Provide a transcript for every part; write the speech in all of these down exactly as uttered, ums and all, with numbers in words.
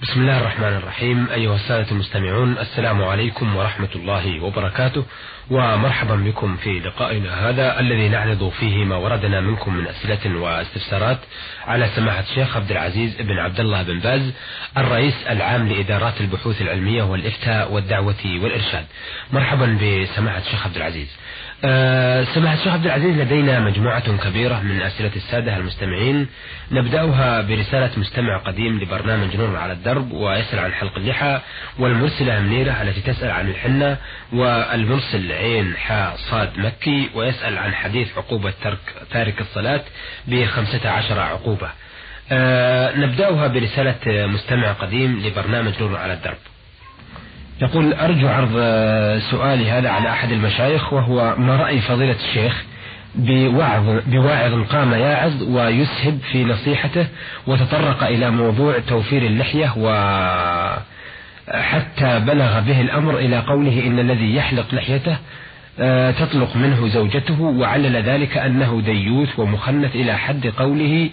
بسم الله الرحمن الرحيم. أيها السادة المستمعون، السلام عليكم ورحمة الله وبركاته، ومرحبا بكم في لقائنا هذا الذي نعرض فيه ما وردنا منكم من أسئلة واستفسارات على سماحة الشيخ عبد العزيز بن عبد الله بن باز، الرئيس العام لإدارات البحوث العلمية والإفتاء والدعوة والإرشاد. مرحبا بسماحة الشيخ عبد العزيز. أه سماحة الشيخ عبد العزيز، لدينا مجموعة كبيرة من أسئلة السادة المستمعين، نبدأها برسالة مستمع قديم لبرنامج نور على الدرب ويسأل عن حلق اللحى، والمرسلة منيرة التي تسأل عن الحنة، والمرسل عين حا صاد مكي ويسأل عن حديث عقوبة ترك تارك الصلاة بخمسة عشر عقوبة. أه نبدأها برسالة مستمع قديم لبرنامج نور على الدرب. يقول: أرجو عرض سؤالي هذا على أحد المشايخ، وهو ما رأي فضيلة الشيخ بوعظ بواعظ قام يعظ ويسهب في نصيحته وتطرق إلى موضوع توفير اللحية، وحتى بلغ به الأمر إلى قوله إن الذي يحلق لحيته تطلق منه زوجته، وعلل ذلك أنه ديوث ومخنث إلى حد قوله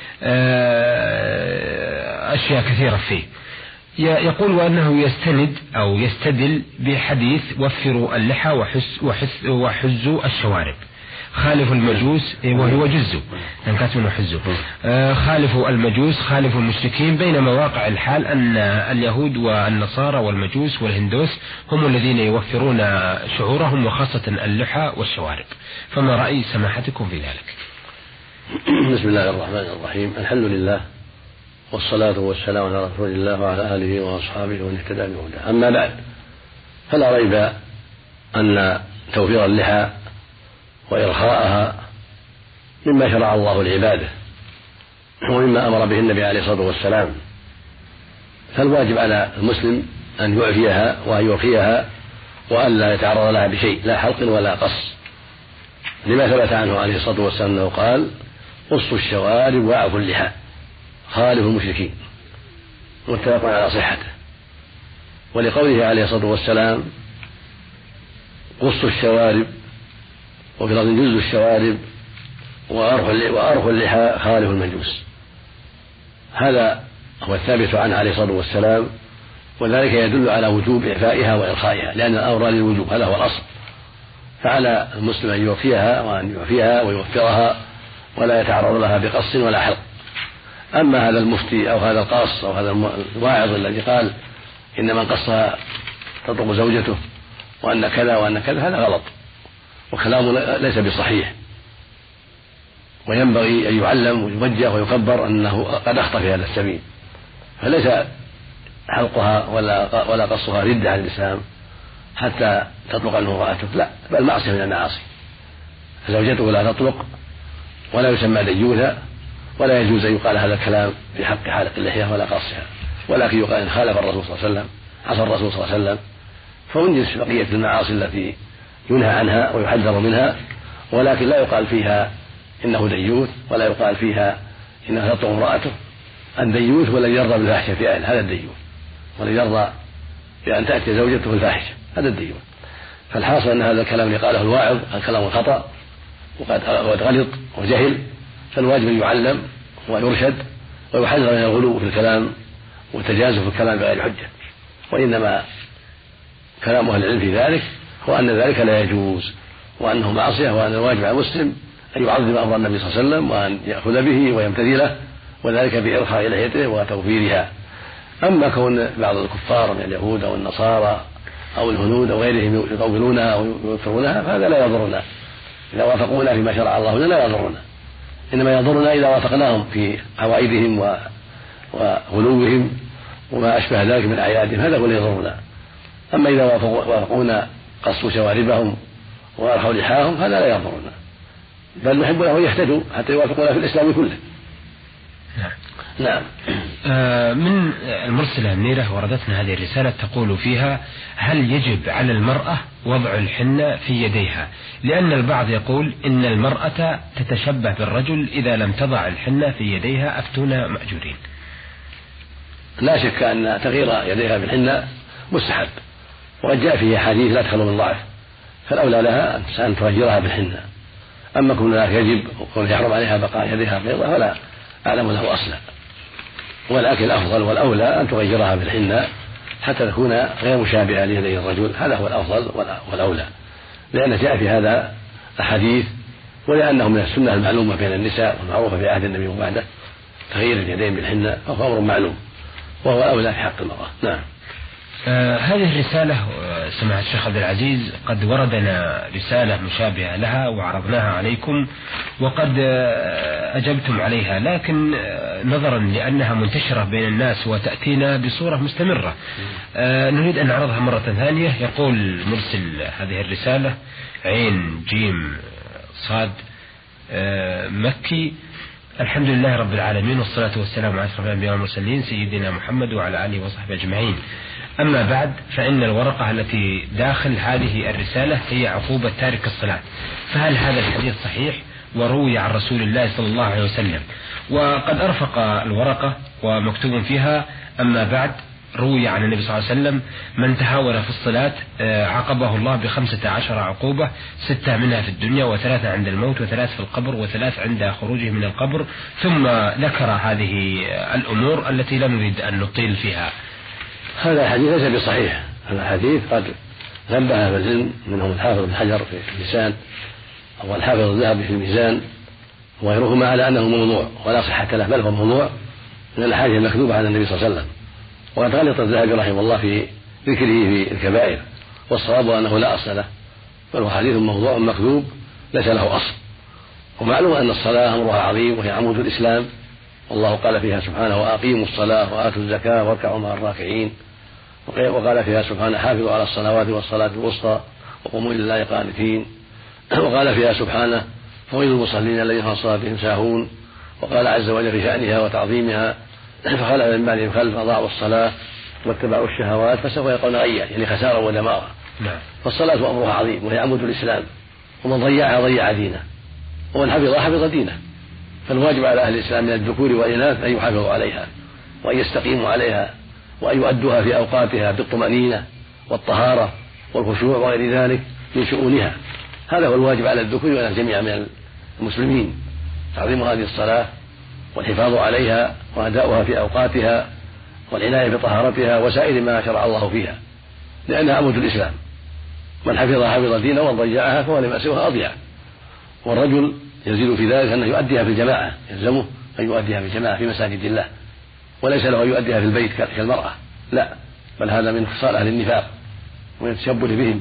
أشياء كثيرة فيه. يقول وأنه يستند أو يستدل بحديث وفروا اللحى وحزوا الشوارب، خالفوا المجوس وهو جزوا خالفوا المجوس خالفوا المشركين، بينما واقع الحال أن اليهود والنصارى والمجوس والهندوس هم الذين يوفرون شعورهم وخاصة اللحى والشوارب، فما رأي سماحتكم في ذلك؟ بسم الله الرحمن الرحيم. الحمد لله والصلاة والسلام على رسول الله وعلى آله وأصحابه ومن اهتدى بهداه. أما بعد، فلا ريب أن توفير اللحى وإرخاءها مما شرع الله لعباده ومما أمر به النبي عليه الصلاة والسلام، فالواجب على المسلم أن يعفيها وأن يرخيها وأن لا يتعرض لها بشيء، لا حلق ولا قص، لما ثبت عنه عليه الصلاة والسلام أنه قال: قصوا الشوارب وأعفوا اللحى خالفوا المشركين، متفق على صحته. ولقوله عليه الصلاة والسلام: قصوا الشوارب، وفي لفظ جزوا الشوارب وأرخوا اللحى خالفوا المجوس. هذا هو الثابت عنه عليه الصلاة والسلام، وذلك يدل على وجوب إعفائها وإرخائها، لأن الأمر للوجوب، هذا هو الأصل. فعلى المسلم أن يوفيها وأن يوفيها ويوفرها ولا يتعرض لها بقص ولا حلق. أما هذا المفتي أو هذا القاص أو هذا الواعظ الذي قال إن من قصها تطلق زوجته وأن كذا وأن كذا، هذا غلط وكلامه ليس بصحيح، وينبغي أن يعلم ويوجه ويكبر أنه قد أخطأ في هذا السبيل، فليس حلقها ولا ولا قصها ردة عن الإسلام حتى تطلق عنه امرأته، لا، بل معصية من المعاصي. فزوجته لا تطلق ولا يسمى ديوثا، ولا يجوز أن يقال هذا الكلام في حق حالق اللحية ولا قصها، ولكن يقال إن خالف الرسول صلى الله عليه وسلم، عصى الرسول صلى الله عليه وسلم، فانجز بقية المعاصي التي ينهى عنها ويحذر منها، ولكن لا يقال فيها إنه ديوث، ولا يقال فيها إنها تطلق امرأته. الديوث والذي يرضى بالفاحشة في أهله، هذا الديوث، والذي يرضى بأن تأتي زوجته الفاحشة، هذا الديوث. فالحاصل أن هذا الكلام اللي قاله الواعظ الكلام خطأ وقد غلط وجهل، فالواجب أن يعلم ويرشد ويحذر من الغلو في الكلام والتجازف في الكلام بغير حجة. وإنما كلام أهل العلم في ذلك هو أن ذلك لا يجوز، وأنه معصية، وأن الواجب على المسلم أن يعظم أمر النبي صلى الله عليه وسلم وأن يأخذ به ويمتثله، وذلك بإرخاء لحيته وتوفيرها. أما كون بعض الكفار من اليهود أو النصارى أو الهنود أو غيرهم يطولونها أو يوفرونها، فهذا لا يضرنا إذا وافقونا فيما شرع الله لنا، لا يضرنا، إنما يضرنا إذا وافقناهم في عوائدهم وغلوهم وما أشبه ذلك من أعيادهم، هذا هو الذي يضرنا. أما إذا وافقونا قصوا شواربهم وأرخوا لحاهم، هذا لا يضرنا، بل نحب له يهتدوا حتى يوافقونا في الإسلام كله. نعم. نعم. آه من المرسلة منيرة وردتنا هذه الرسالة تقول فيها: هل يجب على المرأة وضع الحنة في يديها؟ لأن البعض يقول إن المرأة تتشبه بالرجل إذا لم تضع الحنة في يديها، أفتونا مأجورين. لا شك أن تغيير يديها بالحنة مستحب، وقد جاء فيه حديث لا تخلو من ضعف، فالأولى لها أن تغيرها بالحنة. أما كون يجب وكون يحرم عليها بقاء يديها بيضاء فلا أعلم له أصلا. ولكن الأفضل والأولى أن تغيرها بالحناء حتى تكون غير مشابهة ليدي الرجل، هذا هو الأفضل والأولى، لأن جاء في هذا أحاديث، ولأنه من السنة المعلومة بين النساء والمعروفة في عهد النبي وبعده تغيير اليدين بالحناء فهو أمر معلوم وهو أولى في حق المرأة. نعم. آه هذه الرسالة سماحة الشيخ عبد العزيز قد وردنا رسالة مشابهة لها وعرضناها عليكم وقد آه أجبتم عليها، لكن آه نظرا لأنها منتشرة بين الناس وتأتينا بصورة مستمرة آه نريد أن نعرضها مرة ثانية. يقول مرسل هذه الرسالة عين جيم صاد آه مكي: الحمد لله رب العالمين والصلاة والسلام على أشرف الأنبياء والمرسلين سيدنا محمد وعلى آله وصحبه أجمعين. أما بعد، فإن الورقة التي داخل هذه الرسالة هي عقوبة تارك الصلاة، فهل هذا الحديث صحيح وروي عن رسول الله صلى الله عليه وسلم؟ وقد أرفق الورقة ومكتوب فيها: أما بعد، روي عن النبي صلى الله عليه وسلم: من تهاون في الصلاة عاقبه الله بخمسة عشر عقوبة، ستة منها في الدنيا وثلاثة عند الموت وثلاث في القبر وثلاث عند خروجه من القبر، ثم ذكر هذه الأمور التي لا نريد أن نطيل فيها. هذا الحديث ليس بصحيح، هذا الحديث قد نبه أهل العلم منهم الحافظ بن حجر في الميزان أو الحافظ الذهبي في الميزان وغيرهما على أنه موضوع ولا صحة له، بل هو موضوع من الأحاديث المكذوبة عن النبي صلى الله عليه وسلم. وقد غلط الذهبي رحمه الله في ذكره في الكبائر، والصواب أنه لا أصل له، بل هو حديث موضوع مكذوب ليس له أصل. ومعلوم أن الصلاة أمرها عظيم وهي عمود الإسلام، والله قال فيها سبحانه: وأقيموا الصلاة وآتوا الزكاة واركعوا مع الراكعين. وقال فيها سبحانه: حافظوا على الصلوات والصلاة الوسطى وقوموا لله قانتين. وقال فيها سبحانه: فويل المصلين الذين عن صلاتهم ساهون. وقال عز وجل في شأنها وتعظيمها: فخلف من بعدهم خلف أضاعوا الصلاة واتبعوا الشهوات فسوف يلقون غيا، يعني خسارة ودمارا. فالصلاة أمرها عظيم وهي عمود الإسلام، ومن ضيعها ضيع دينه، ومن حفظها حفظ دينه. فالواجب على أهل الإسلام من الذكور والإناث أن يحافظوا عليها وأن يستقيموا عليها وأن يؤدوها في أوقاتها بالطمأنينة والطهارة والخشوع وغير ذلك من شؤونها. هذا هو الواجب على الذكور والإناث جميعا من المسلمين: تعظيم هذه الصلاة والحفاظ عليها وأداؤها في أوقاتها والعناية بطهارتها وسائر ما شرع الله فيها، لأنها عمود الإسلام. من حفظها حفظ دينه ومن ضيعها فهو لما سواها أضيع. والرجل يزيد في ذلك أنه يؤديها في الجماعة، يلزمه أن يؤديها في الجماعة في مساجد الله، وليس له أن يؤديها في البيت كالمرأة، لا، بل هذا من خصال أهل النفاق ومن التشبه بهم.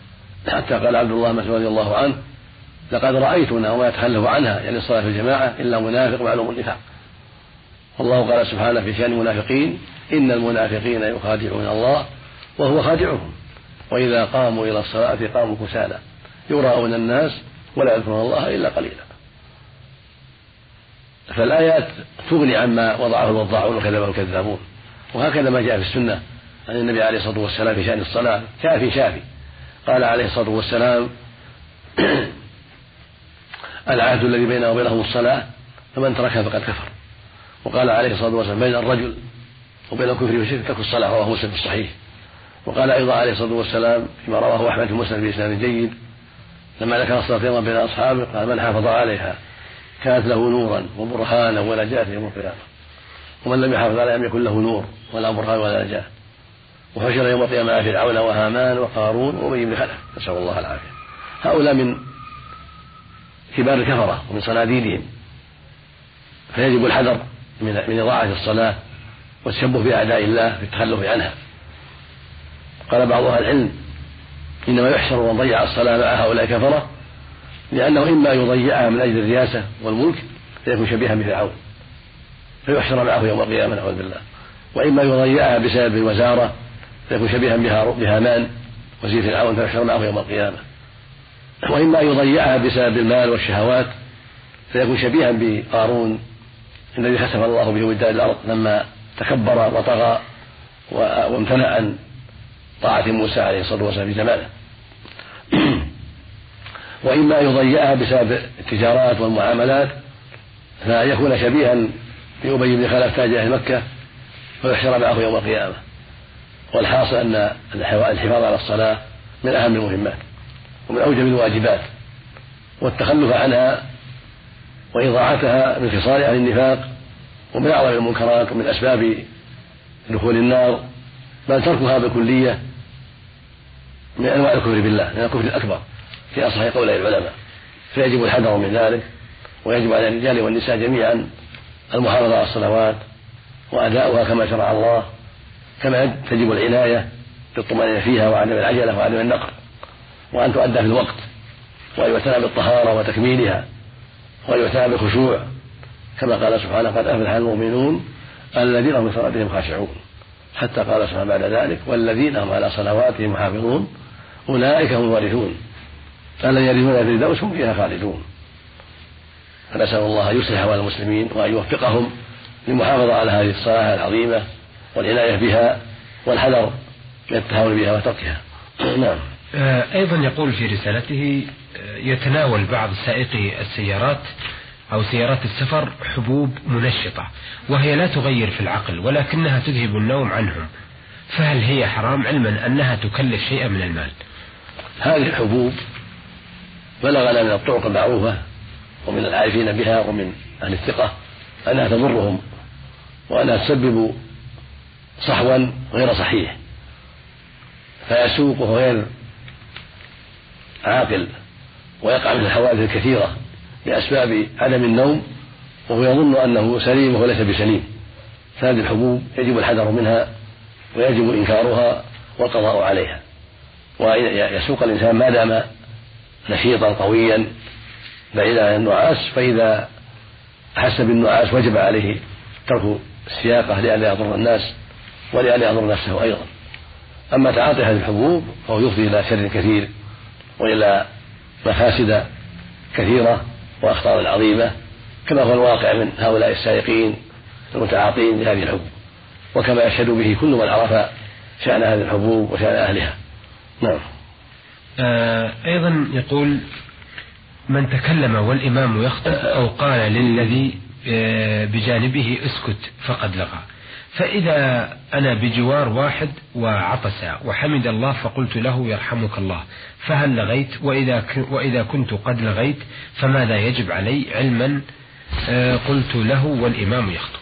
حتى قال عبد الله مسعود رضي الله عنه: لقد رأيتنا وما يتخلف عنها، يعني الصلاة في الجماعة، إلا منافق معلوم النفاق. والله قال سبحانه في شأن المنافقين: إن المنافقين يخادعون الله وهو خادعهم وإذا قاموا إلى الصلاة قاموا كسالى يراءون الناس ولا يذكرون الله إلا قليلا. فالآيات تغني عما وضعه الوضاعون وكذبه الكذابون. وهكذا ما جاء في السنة عن النبي عليه الصلاة والسلام في شأن الصلاة كافي شافي. قال عليه الصلاة والسلام: العهد الذي بيننا وبينهم الصلاة، فمن تركها فقد كفر. وقال عليه الصلاة والسلام: بين الرجل وبين الكفر والشرك ترك الصلاة، رواه مسلم في الصحيح. وقال أيضا عليه الصلاة والسلام فيما رواه أحمد في مسلم بإسناد جيد لما ذكر الصلاة يوما بين أصحابه: قال: من حافظ عليها كانت له نورا وبرهانا ونجاة يوم القيامة، ومن لم يحافظ عليها لم يكن له نور ولا برهان ولا نجاة. وحشر يوم القيامة فرعون وهامان وقارون وأبي بن خلف، نسأل الله العافية. هؤلاء من كبار الكفرة ومن صناديدهم، فيجب الحذر من إضاعة الصلاة والتشبه بأعداء الله في التخلف عنها. قال بعض أهل العلم: إنما يحشر من ضيع الصلاة مع هؤلاء الكفرة لأنه إما يضيعها من أجل الرياسة والملك فيكون شبيها بفرعون فيحشر معه يوم القيامة نعوذ بالله، وإما يضيعها بسبب الوزارة فيكون شبيها بهامان وزير فرعون فيحشر معه يوم القيامة، وإما يضيعها بسبب المال والشهوات فيكون شبيها بقارون الذي خسف الله به وداد الأرض لما تكبر وطغى وامتنع عن طاعة موسى عليه الصلاة والسلام في زمانه. وإما يضيعها بسبب التجارات والمعاملات فيكون شبيها بأبي بن خلف تاج أهل مكة ويحشر معه يوم القيامة. والحاصل أن الحفاظ على الصلاة من أهم المهمات ومن أوجب الواجبات، والتخلف عنها وإضاعتها من خصال أهل النفاق ومن أعظم المنكرات ومن أسباب دخول النار، بل تركها بالكلية من أنواع الكفر بالله، من الكفر الأكبر في أصح قولي العلماء. فيجب الحذر من ذلك، ويجب على الرجال والنساء جميعا المحافظة على الصلوات وأداؤها كما شرع الله، كما تجب العناية بالطمأنينة فيها وعدم العجلة وعدم النقر، وأن تؤدى في الوقت، وأن يعتنى بالطهارة وتكميلها، وأن يعتنى بالخشوع، كما قال سبحانه: قد أفلح المؤمنون الذين هم في صلاتهم خاشعون، حتى قال سبحانه بعد ذلك: والذين هم على صلواتهم محافظون أولئك هم الوارثون الذين يرثون الفردوس هم فيها خالدون. فنسأل الله أن يصلح أحوال المسلمين وأن يوفقهم للمحافظة على هذه الصلاة العظيمة والعناية بها والحذر من التهاون بها وتركها. نعم. أيضا يقول في رسالته: يتناول بعض سائقي السيارات أو سيارات السفر حبوب منشطة وهي لا تغير في العقل ولكنها تذهب النوم عنهم، فهل هي حرام علما أنها تكلف شيئا من المال؟ هذه الحبوب بلغنا من الطرق المعروفة ومن العارفين بها ومن أهل الثقة أنها تضرهم وأنها تسبب صحوا غير صحيح، فيسوقه غير عاقل ويقع من الحوادث الكثيرة لأسباب عدم النوم وهو يظن أنه سليم وهو ليس بسليم. فهذه الحبوب يجب الحذر منها ويجب إنكارها والقضاء عليها، ويسوق الإنسان ما دام نشيطا قويا بعيدا عن النعاس، فإذا أحس بالنعاس وجب عليه ترك السياقة لئلا يضر الناس ولئلا يضر نفسه أيضا. أما تعاطي هذه الحبوب فهو يفضي إلى شر كثير وإلى مفاسد كثيرة وأخطار عظيمة، كما هو الواقع من هؤلاء السائقين المتعاطين لهذه الحبوب، وكما يشهد به كل من عرف شأن هذه الحبوب وشأن أهلها. نعم. آه أيضا يقول: من تكلم والإمام يخطب أو قال للذي بجانبه اسكت فقد لغى، فإذا أنا بجوار واحد وعطس وحمد الله فقلت له يرحمك الله، فهل لغيت؟ وإذا وإذا كنت قد لغيت فماذا يجب علي علما قلت له والإمام يخطب؟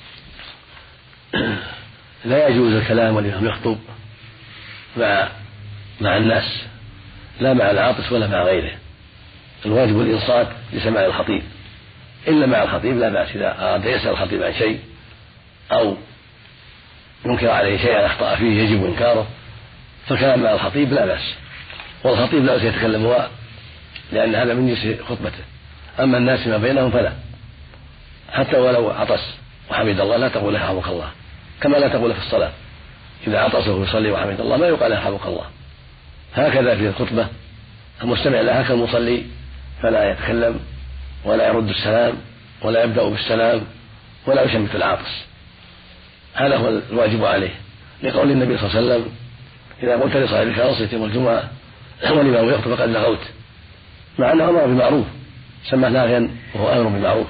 لا يجوز الكلام والإمام يخطب مع مع الناس، لا مع العاطس ولا مع غيره. الواجب الإنصات لسماع الخطيب، إلا مع الخطيب لا بأس إذا أراد يسأل الخطيب عن شيء أو ينكر عليه شيئا أخطأ فيه يجب إنكاره، فكلام مع الخطيب لا بأس، والخطيب لا يتكلم هو لأن هذا من جنس خطبته. أما الناس فيما بينهم فلا، حتى ولو عطس وحمد الله لا تقول له يرحمك الله، كما لا تقول في الصلاة إذا عطس ويصلي وحمد الله ما يقال له يرحمك الله. هكذا في الخطبة المستمع لها كالمصلي، فلا يتكلم ولا يرد السلام ولا يبدأ بالسلام ولا يشمت العاطس. هذا هو الواجب عليه، لقول النبي صلى الله عليه وسلم: إذا قلت لصاحبك أنصت يوم الجمعة والإمام يخطب فقد لغوت، مع أنه أمر بالمعروف سماه لاغيا وهو أمر بالمعروف.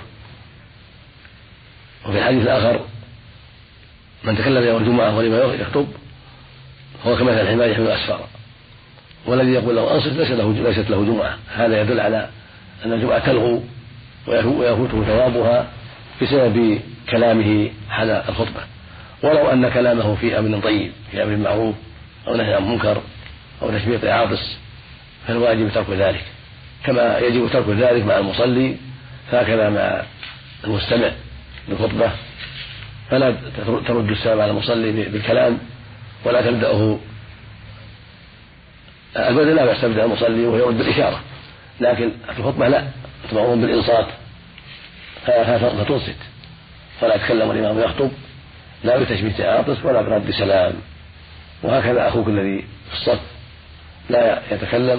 وفي الحديث الآخر: من تكلم يوم الجمعة والإمام يخطب هو كمثل الحمار يحمل أسفارا، والذي يقول له أنصت ليس له ليست له جمعة. هذا يدل على أن الجمعة تلغو ويفوته ثوابها بسبب كلامه حال الخطبة، ولو أن كلامه في أمر طيب، في أمر معروف أو نهي عن منكر أو تشميط عاطس، فالواجب ترك ذلك، كما يجب ترك ذلك مع المصلي فهكذا مع المستمع للخطبة. فلا ترد السلام على المصلي بالكلام ولا تبدأه البدء، لا بأس تبدأ المصلي وهو يرد بالإشارة، لكن في الخطبة لا، تمرون بالإنصات فتنصت، فلا يتكلم الإمام يخطب لا بتشميت عاطس ولا برد سلام. وهكذا أخوك الذي في الصف لا يتكلم،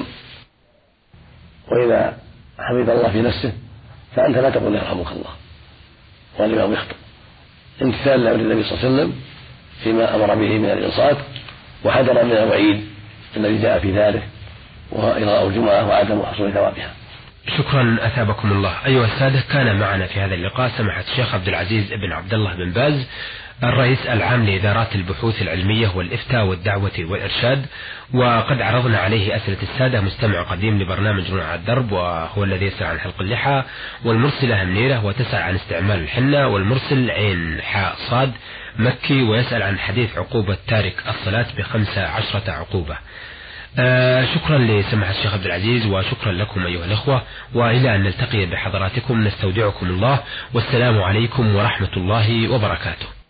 وإذا حمد الله في نفسه فأنت لا تقول يرحمك الله والإمام يخطب، امتثال لأمر النبي صلى الله عليه وسلم فيما أمر به من الإنصات، وحذر من الوعيد الذي جاء في ذلك وهو إلغاء الجمعة وعدم حصول ثوابها. شكرا أثابكم الله. أيها السادة، كان معنا في هذا اللقاء سماحة الشيخ عبد العزيز بن عبد الله بن باز، الرئيس العام لإدارات البحوث العلمية والإفتاء والدعوة والإرشاد، وقد عرضنا عليه أسئلة السادة. مستمع قديم لبرنامج رؤى على الدرب، وهو الذي يسأل عن حلق اللحى، والمرسلة منيرة وتسأل عن استعمال الحنة، والمرسل عين حاء صاد مكي ويسأل عن حديث عقوبة تارك الصلاة بخمسة عشرة عقوبة. آه شكرا لسماحة الشيخ عبد العزيز، وشكرا لكم أيها الأخوة، وإلى أن نلتقي بحضراتكم نستودعكم الله، والسلام عليكم ورحمة الله وبركاته.